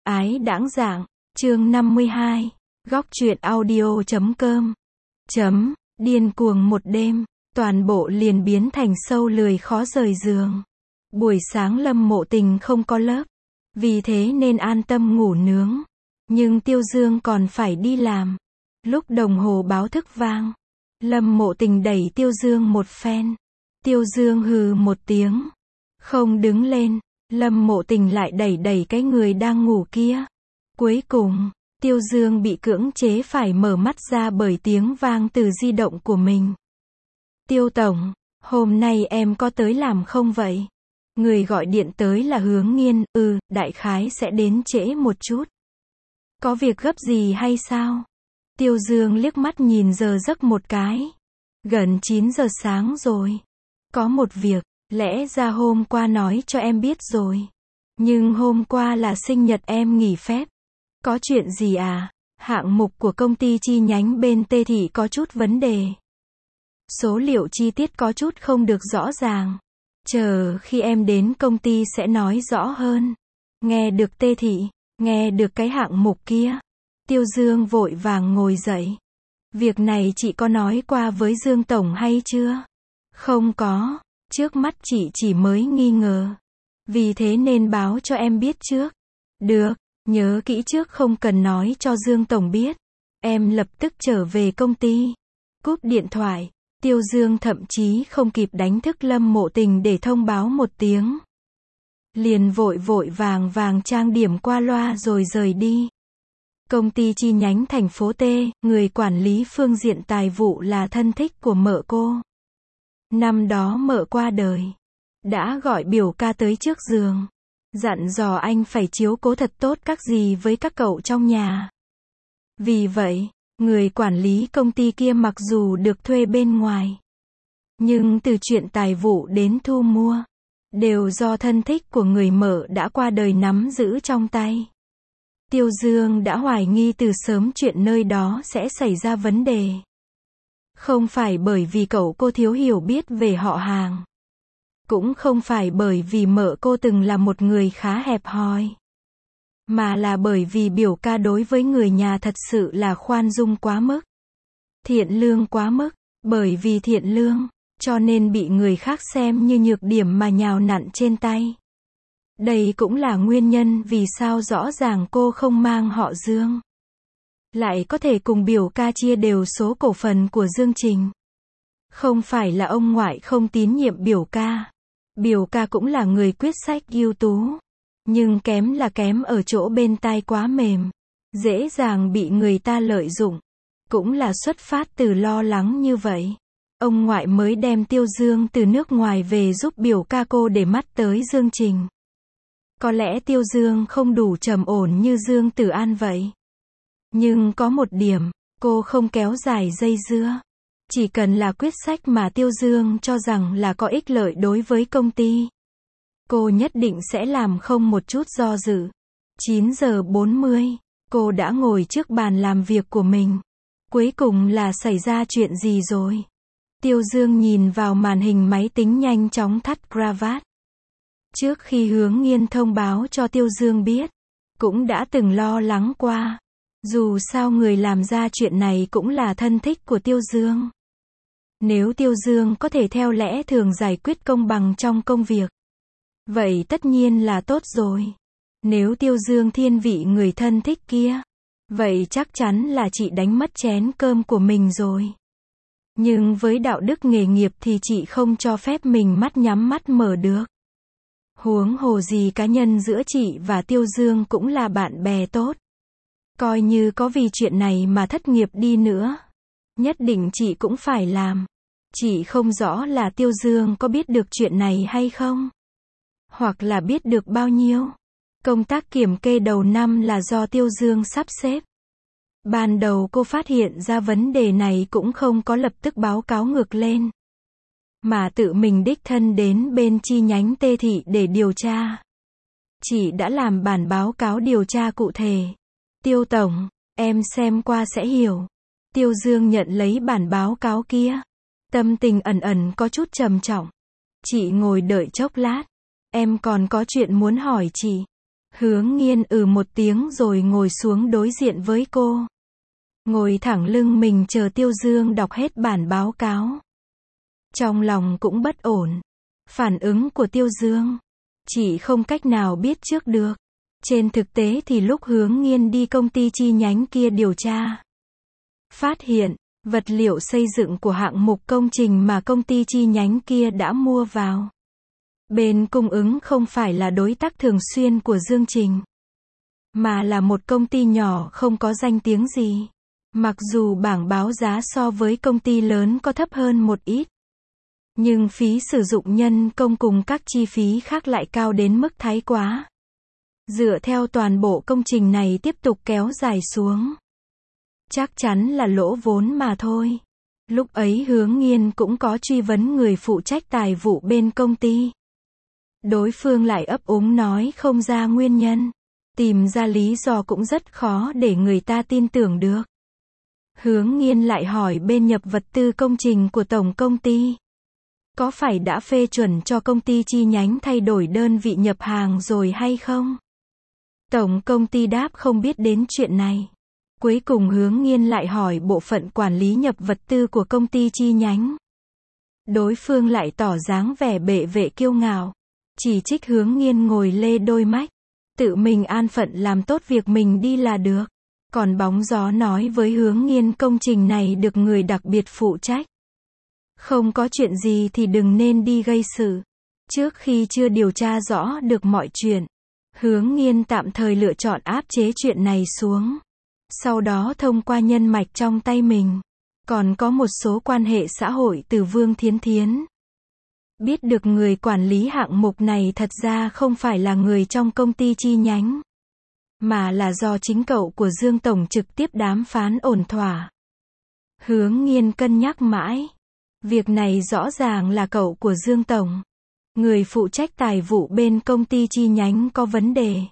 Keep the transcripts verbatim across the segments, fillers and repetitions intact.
ái đãng dạng, chương năm mươi hai, góc truyện audio chấm com, chấm, điên cuồng một đêm, toàn bộ liền biến thành sâu lười khó rời giường. Buổi sáng Lâm Mộ Tình không có lớp, vì thế nên an tâm ngủ nướng. Nhưng Tiêu Dương còn phải đi làm. Lúc đồng hồ báo thức vang, Lâm Mộ Tình đẩy Tiêu Dương một phen. Tiêu Dương hừ một tiếng, không đứng lên. Lâm Mộ Tình lại đẩy đẩy cái người đang ngủ kia. Cuối cùng, Tiêu Dương bị cưỡng chế phải mở mắt ra bởi tiếng vang từ di động của mình. Tiêu tổng, hôm nay em có tới làm không vậy? Người gọi điện tới là Hướng Nghiên. Ừ, đại khái sẽ đến trễ một chút. Có việc gấp gì hay sao? Tiêu Dương liếc mắt nhìn giờ giấc một cái. Gần chín giờ sáng rồi. Có một việc, lẽ ra hôm qua nói cho em biết rồi. Nhưng hôm qua là sinh nhật em nghỉ phép. Có chuyện gì à? Hạng mục của công ty chi nhánh bên Tê Thị có chút vấn đề. Số liệu chi tiết có chút không được rõ ràng. Chờ khi em đến công ty sẽ nói rõ hơn. Nghe được Tê Thị, nghe được cái hạng mục kia. Tiêu Dương vội vàng ngồi dậy. Việc này chị có nói qua với Dương Tổng hay chưa? Không có, trước mắt chị chỉ mới nghi ngờ. Vì thế nên báo cho em biết trước. Được, nhớ kỹ trước không cần nói cho Dương Tổng biết. Em lập tức trở về công ty. Cúp điện thoại, Tiêu Dương thậm chí không kịp đánh thức Lâm Mộ Tình để thông báo một tiếng. Liền vội vội vàng vàng trang điểm qua loa rồi rời đi. Công ty chi nhánh thành phố T, người quản lý phương diện tài vụ là thân thích của mợ cô. Năm đó mợ qua đời, đã gọi biểu ca tới trước giường, dặn dò anh phải chiếu cố thật tốt các dì với các cậu trong nhà. Vì vậy, người quản lý công ty kia mặc dù được thuê bên ngoài, nhưng từ chuyện tài vụ đến thu mua, đều do thân thích của người mợ đã qua đời nắm giữ trong tay. Tiêu Dương đã hoài nghi từ sớm chuyện nơi đó sẽ xảy ra vấn đề. Không phải bởi vì cậu cô thiếu hiểu biết về họ hàng. Cũng không phải bởi vì mợ cô từng là một người khá hẹp hòi. Mà là bởi vì biểu ca đối với người nhà thật sự là khoan dung quá mức. Thiện lương quá mức. Bởi vì thiện lương, cho nên bị người khác xem như nhược điểm mà nhào nặn trên tay. Đây cũng là nguyên nhân vì sao rõ ràng cô không mang họ Dương. Lại có thể cùng biểu ca chia đều số cổ phần của Dương Trình. Không phải là ông ngoại không tín nhiệm biểu ca. Biểu ca cũng là người quyết sách ưu tú. Nhưng kém là kém ở chỗ bên tai quá mềm. Dễ dàng bị người ta lợi dụng. Cũng là xuất phát từ lo lắng như vậy. Ông ngoại mới đem Tiêu Dương từ nước ngoài về giúp biểu ca cô để mắt tới Dương Trình. Có lẽ Tiêu Dương không đủ trầm ổn như Dương Tử An vậy. Nhưng có một điểm, cô không kéo dài dây dưa. Chỉ cần là quyết sách mà Tiêu Dương cho rằng là có ích lợi đối với công ty. Cô nhất định sẽ làm không một chút do dự. chín giờ bốn mươi, cô đã ngồi trước bàn làm việc của mình. Cuối cùng là xảy ra chuyện gì rồi? Tiêu Dương nhìn vào màn hình máy tính nhanh chóng thắt cravat. Trước khi Hướng Nghiên thông báo cho Tiêu Dương biết, cũng đã từng lo lắng qua. Dù sao người làm ra chuyện này cũng là thân thích của Tiêu Dương. Nếu Tiêu Dương có thể theo lẽ thường giải quyết công bằng trong công việc, vậy tất nhiên là tốt rồi. Nếu Tiêu Dương thiên vị người thân thích kia, vậy chắc chắn là chị đánh mất chén cơm của mình rồi. Nhưng với đạo đức nghề nghiệp thì chị không cho phép mình mắt nhắm mắt mở được. Huống hồ gì cá nhân giữa chị và Tiêu Dương cũng là bạn bè tốt. Coi như có vì chuyện này mà thất nghiệp đi nữa, nhất định chị cũng phải làm. Chị không rõ là Tiêu Dương có biết được chuyện này hay không? Hoặc là biết được bao nhiêu? Công tác kiểm kê đầu năm là do Tiêu Dương sắp xếp. Ban đầu cô phát hiện ra vấn đề này cũng không có lập tức báo cáo ngược lên. Mà tự mình đích thân đến bên chi nhánh Tê Thị để điều tra. Chị đã làm bản báo cáo điều tra cụ thể. Tiêu tổng, em xem qua sẽ hiểu. Tiêu Dương nhận lấy bản báo cáo kia. Tâm tình ẩn ẩn có chút trầm trọng. Chị ngồi đợi chốc lát. Em còn có chuyện muốn hỏi chị. Hướng Nghiên ừ một tiếng rồi ngồi xuống đối diện với cô. Ngồi thẳng lưng mình chờ Tiêu Dương đọc hết bản báo cáo. Trong lòng cũng bất ổn. Phản ứng của Tiêu Dương, chị không cách nào biết trước được. Trên thực tế thì lúc Hướng Nghiên đi công ty chi nhánh kia điều tra, phát hiện, vật liệu xây dựng của hạng mục công trình mà công ty chi nhánh kia đã mua vào. Bên cung ứng không phải là đối tác thường xuyên của Dương Trình, mà là một công ty nhỏ không có danh tiếng gì. Mặc dù bảng báo giá so với công ty lớn có thấp hơn một ít, nhưng phí sử dụng nhân công cùng các chi phí khác lại cao đến mức thái quá. Dựa theo toàn bộ công trình này tiếp tục kéo dài xuống, chắc chắn là lỗ vốn mà thôi. Lúc ấy Hướng Nghiên cũng có truy vấn người phụ trách tài vụ bên công ty. Đối phương lại ấp úng nói không ra nguyên nhân. Tìm ra lý do cũng rất khó để người ta tin tưởng được. Hướng Nghiên lại hỏi bên nhập vật tư công trình của tổng công ty, có phải đã phê chuẩn cho công ty chi nhánh thay đổi đơn vị nhập hàng rồi hay không? Tổng công ty đáp không biết đến chuyện này. Cuối cùng Hướng Nghiên lại hỏi bộ phận quản lý nhập vật tư của công ty chi nhánh. Đối phương lại tỏ dáng vẻ bệ vệ kiêu ngạo, chỉ trích Hướng Nghiên ngồi lê đôi mách, tự mình an phận làm tốt việc mình đi là được. Còn bóng gió nói với Hướng Nghiên công trình này được người đặc biệt phụ trách. Không có chuyện gì thì đừng nên đi gây sự. Trước khi chưa điều tra rõ được mọi chuyện, Hướng Nghiên tạm thời lựa chọn áp chế chuyện này xuống. Sau đó thông qua nhân mạch trong tay mình, còn có một số quan hệ xã hội từ Vương Thiến Thiến, biết được người quản lý hạng mục này thật ra không phải là người trong công ty chi nhánh, mà là do chính cậu của Dương Tổng trực tiếp đàm phán ổn thỏa. Hướng Nghiên cân nhắc mãi. Việc này rõ ràng là cậu của Dương Tổng, người phụ trách tài vụ bên công ty chi nhánh có vấn đề.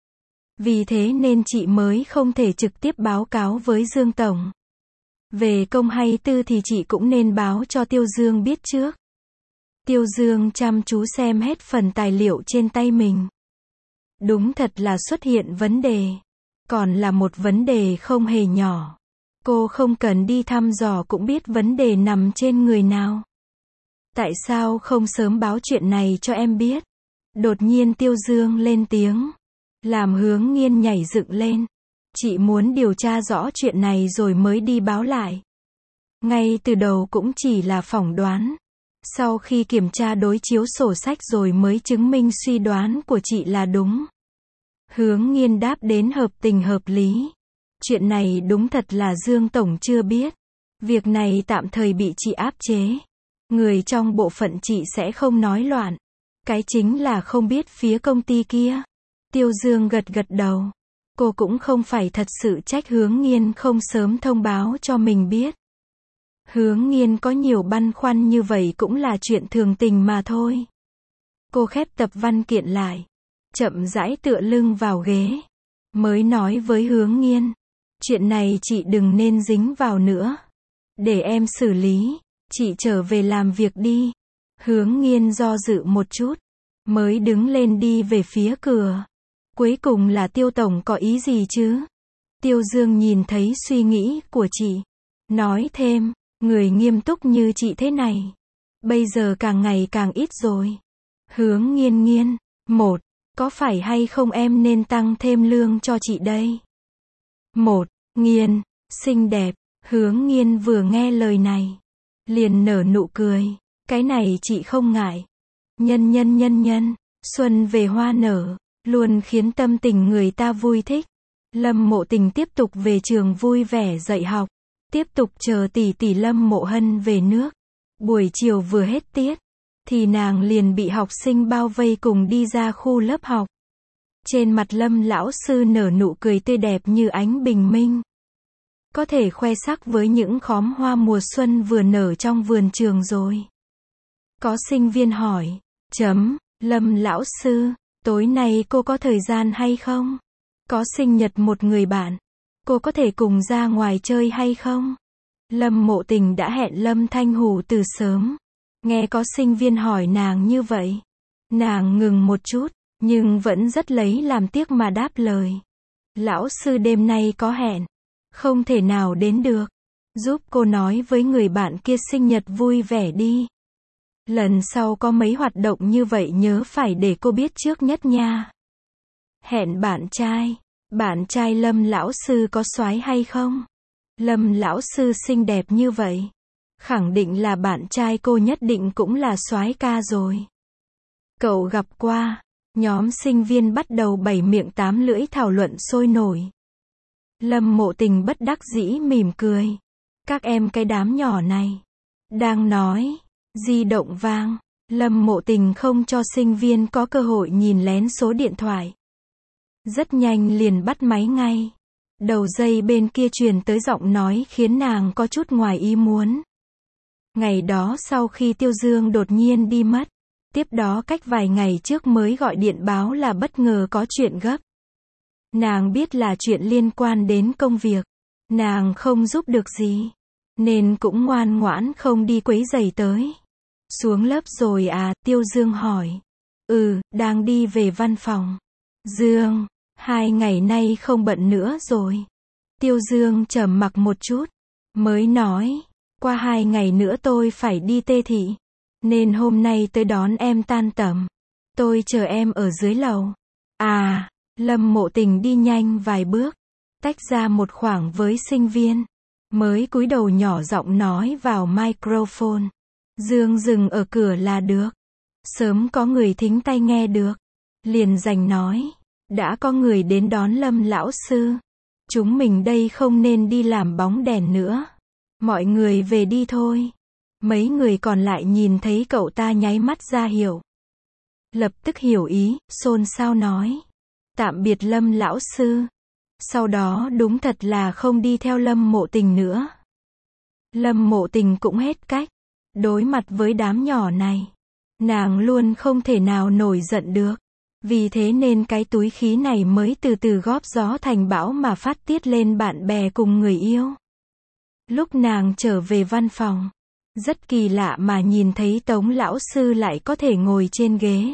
Vì thế nên chị mới không thể trực tiếp báo cáo với Dương Tổng. Về công hay tư thì chị cũng nên báo cho Tiêu Dương biết trước. Tiêu Dương chăm chú xem hết phần tài liệu trên tay mình. Đúng thật là xuất hiện vấn đề. Còn là một vấn đề không hề nhỏ. Cô không cần đi thăm dò cũng biết vấn đề nằm trên người nào. Tại sao không sớm báo chuyện này cho em biết? Đột nhiên Tiêu Dương lên tiếng, làm Hướng Nghiên nhảy dựng lên. Chị muốn điều tra rõ chuyện này rồi mới đi báo lại. Ngay từ đầu cũng chỉ là phỏng đoán. Sau khi kiểm tra đối chiếu sổ sách rồi mới chứng minh suy đoán của chị là đúng. Hướng Nghiên đáp đến hợp tình hợp lý. Chuyện này đúng thật là Dương Tổng chưa biết. Việc này tạm thời bị chị áp chế. Người trong bộ phận chị sẽ không nói loạn. Cái chính là không biết phía công ty kia. Tiêu Dương gật gật đầu. Cô cũng không phải thật sự trách Hướng Nghiên không sớm thông báo cho mình biết. Hướng Nghiên có nhiều băn khoăn như vậy cũng là chuyện thường tình mà thôi. Cô khép tập văn kiện lại, chậm rãi tựa lưng vào ghế, mới nói với Hướng Nghiên, chuyện này chị đừng nên dính vào nữa. Để em xử lý, chị trở về làm việc đi. Hướng Nghiên do dự một chút, mới đứng lên đi về phía cửa. Cuối cùng là Tiêu Tổng có ý gì chứ? Tiêu Dương nhìn thấy suy nghĩ của chị, nói thêm, người nghiêm túc như chị thế này, bây giờ càng ngày càng ít rồi. Hướng Nghiên Nghiên, một, có phải hay không em nên tăng thêm lương cho chị đây? Một, Nghiên, xinh đẹp. Hướng Nghiên vừa nghe lời này, liền nở nụ cười, cái này chị không ngại. Nhân nhân nhân nhân, xuân về hoa nở, luôn khiến tâm tình người ta vui thích. Lâm Mộ Tình tiếp tục về trường vui vẻ dạy học, tiếp tục chờ tỷ tỷ Lâm Mộ Hân về nước. Buổi chiều vừa hết tiết, thì nàng liền bị học sinh bao vây cùng đi ra khu lớp học. Trên mặt Lâm lão sư nở nụ cười tươi đẹp như ánh bình minh. Có thể khoe sắc với những khóm hoa mùa xuân vừa nở trong vườn trường rồi. Có sinh viên hỏi, chấm, Lâm lão sư, tối nay cô có thời gian hay không? Có sinh nhật một người bạn, cô có thể cùng ra ngoài chơi hay không? Lâm Mộ Tình đã hẹn Lâm Thanh Hủ từ sớm. Nghe có sinh viên hỏi nàng như vậy, nàng ngừng một chút, nhưng vẫn rất lấy làm tiếc mà đáp lời. Lão sư đêm nay có hẹn, không thể nào đến được. Giúp cô nói với người bạn kia sinh nhật vui vẻ đi. Lần sau có mấy hoạt động như vậy nhớ phải để cô biết trước nhất nha. Hẹn bạn trai. Bạn trai Lâm lão sư có soái hay không? Lâm lão sư xinh đẹp như vậy, khẳng định là bạn trai cô nhất định cũng là soái ca rồi. Cậu gặp qua. Nhóm sinh viên bắt đầu bảy miệng tám lưỡi thảo luận sôi nổi. Lâm Mộ Tình bất đắc dĩ mỉm cười. Các em cái đám nhỏ này. Đang nói. Di động vang. Lâm Mộ Tình không cho sinh viên có cơ hội nhìn lén số điện thoại. Rất nhanh liền bắt máy ngay. Đầu dây bên kia truyền tới giọng nói khiến nàng có chút ngoài ý muốn. Ngày đó sau khi Tiêu Dương đột nhiên đi mất, tiếp đó cách vài ngày trước mới gọi điện báo là bất ngờ có chuyện gấp. Nàng biết là chuyện liên quan đến công việc, nàng không giúp được gì, nên cũng ngoan ngoãn không đi quấy rầy tới. Xuống lớp rồi à, Tiêu Dương hỏi. Ừ, đang đi về văn phòng. Dương, hai ngày nay không bận nữa rồi. Tiêu Dương trầm mặc một chút, mới nói, qua hai ngày nữa tôi phải đi Tê Thị, nên hôm nay tới đón em tan tầm. Tôi chờ em ở dưới lầu. À, Lâm Mộ Tình đi nhanh vài bước, tách ra một khoảng với sinh viên, mới cúi đầu nhỏ giọng nói vào microphone. Dương dừng ở cửa là được. Sớm có người thính tai nghe được. Liền giành nói, đã có người đến đón Lâm lão sư. Chúng mình đây không nên đi làm bóng đèn nữa. Mọi người về đi thôi. Mấy người còn lại nhìn thấy cậu ta nháy mắt ra hiểu. Lập tức hiểu ý, xôn xao nói. Tạm biệt Lâm lão sư. Sau đó đúng thật là không đi theo Lâm Mộ Tình nữa. Lâm Mộ Tình cũng hết cách. Đối mặt với đám nhỏ này, nàng luôn không thể nào nổi giận được. Vì thế nên cái túi khí này mới từ từ góp gió thành bão mà phát tiết lên bạn bè cùng người yêu. Lúc nàng trở về văn phòng, rất kỳ lạ mà nhìn thấy Tống lão sư lại có thể ngồi trên ghế.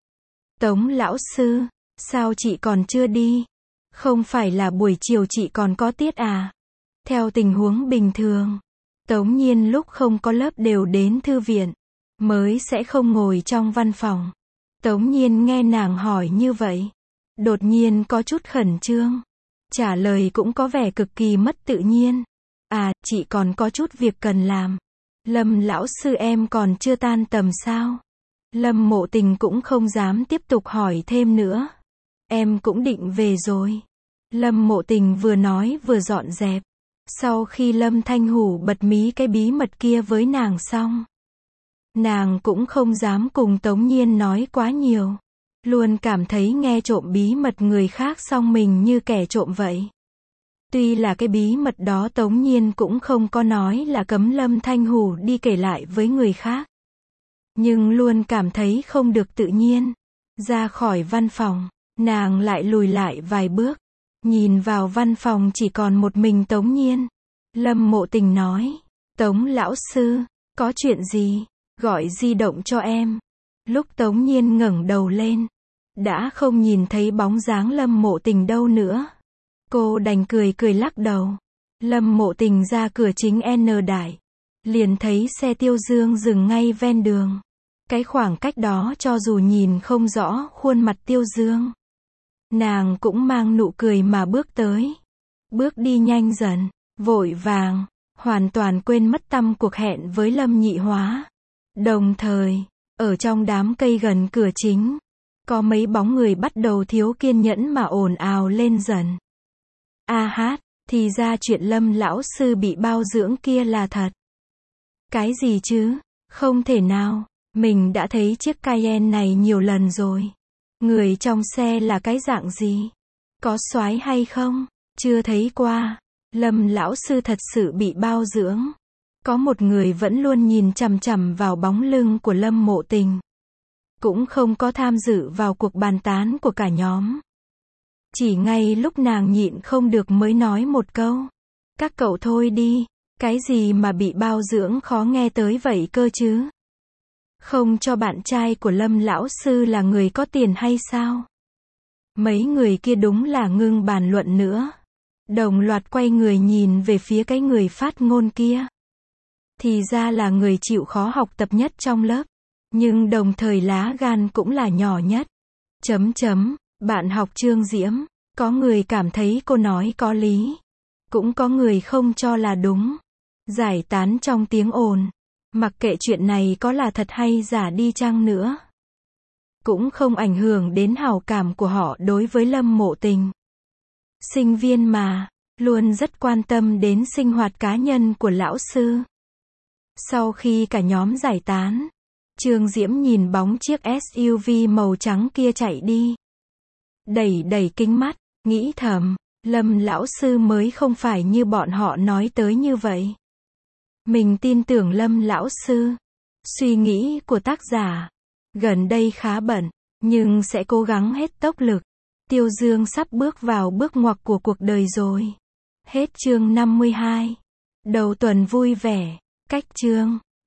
Tống lão sư, sao chị còn chưa đi? Không phải là buổi chiều chị còn có tiết à? Theo tình huống bình thường, Tống Nhiên lúc không có lớp đều đến thư viện, mới sẽ không ngồi trong văn phòng. Tống Nhiên nghe nàng hỏi như vậy, đột nhiên có chút khẩn trương. Trả lời cũng có vẻ cực kỳ mất tự nhiên. À, chị còn có chút việc cần làm. Lâm lão sư em còn chưa tan tầm sao? Lâm Mộ Tình cũng không dám tiếp tục hỏi thêm nữa. Em cũng định về rồi. Lâm Mộ Tình vừa nói vừa dọn dẹp. Sau khi Lâm Thanh Hủ bật mí cái bí mật kia với nàng xong, nàng cũng không dám cùng Tống Nhiên nói quá nhiều. Luôn cảm thấy nghe trộm bí mật người khác xong mình như kẻ trộm vậy. Tuy là cái bí mật đó Tống Nhiên cũng không có nói là cấm Lâm Thanh Hủ đi kể lại với người khác. Nhưng luôn cảm thấy không được tự nhiên. Ra khỏi văn phòng, nàng lại lùi lại vài bước. Nhìn vào văn phòng chỉ còn một mình Tống Nhiên. Lâm Mộ Tình nói, Tống lão sư, có chuyện gì? Gọi di động cho em. Lúc Tống Nhiên ngẩng đầu lên, đã không nhìn thấy bóng dáng Lâm Mộ Tình đâu nữa. Cô đành cười cười lắc đầu. Lâm Mộ Tình ra cửa chính N Đại, liền thấy xe Tiêu Dương dừng ngay ven đường. Cái khoảng cách đó cho dù nhìn không rõ khuôn mặt Tiêu Dương, nàng cũng mang nụ cười mà bước tới. Bước đi nhanh dần, vội vàng, hoàn toàn quên mất tăm cuộc hẹn với Lâm Nhị Hóa. Đồng thời, ở trong đám cây gần cửa chính, có mấy bóng người bắt đầu thiếu kiên nhẫn mà ồn ào lên dần. A hát, thì ra chuyện Lâm lão sư bị bao dưỡng kia là thật. Cái gì chứ? Không thể nào, mình đã thấy chiếc Cayenne này nhiều lần rồi. Người trong xe là cái dạng gì? Có soái hay không? Chưa thấy qua. Lâm lão sư thật sự bị bao dưỡng. Có một người vẫn luôn nhìn chằm chằm vào bóng lưng của Lâm Mộ Tình. Cũng không có tham dự vào cuộc bàn tán của cả nhóm. Chỉ ngay lúc nàng nhịn không được mới nói một câu. Các cậu thôi đi, cái gì mà bị bao dưỡng khó nghe tới vậy cơ chứ? Không cho bạn trai của Lâm lão sư là người có tiền hay sao? Mấy người kia đúng là ngưng bàn luận nữa. Đồng loạt quay người nhìn về phía cái người phát ngôn kia. Thì ra là người chịu khó học tập nhất trong lớp. Nhưng đồng thời lá gan cũng là nhỏ nhất. Chấm chấm, bạn học Trương Diễm. Có người cảm thấy cô nói có lý. Cũng có người không cho là đúng. Giải tán trong tiếng ồn. Mặc kệ chuyện này có là thật hay giả đi chăng nữa. Cũng không ảnh hưởng đến hảo cảm của họ đối với Lâm Mộ Tình. Sinh viên mà, luôn rất quan tâm đến sinh hoạt cá nhân của lão sư. Sau khi cả nhóm giải tán, Trương Diễm nhìn bóng chiếc ét u vê màu trắng kia chạy đi. Đẩy đẩy kính mắt, nghĩ thầm, Lâm lão sư mới không phải như bọn họ nói tới như vậy. Mình tin tưởng Lâm lão sư. Suy nghĩ của tác giả, gần đây khá bận, nhưng sẽ cố gắng hết tốc lực. Tiêu Dương sắp bước vào bước ngoặt của cuộc đời rồi. Hết chương năm mươi hai. Đầu tuần vui vẻ. Cách chương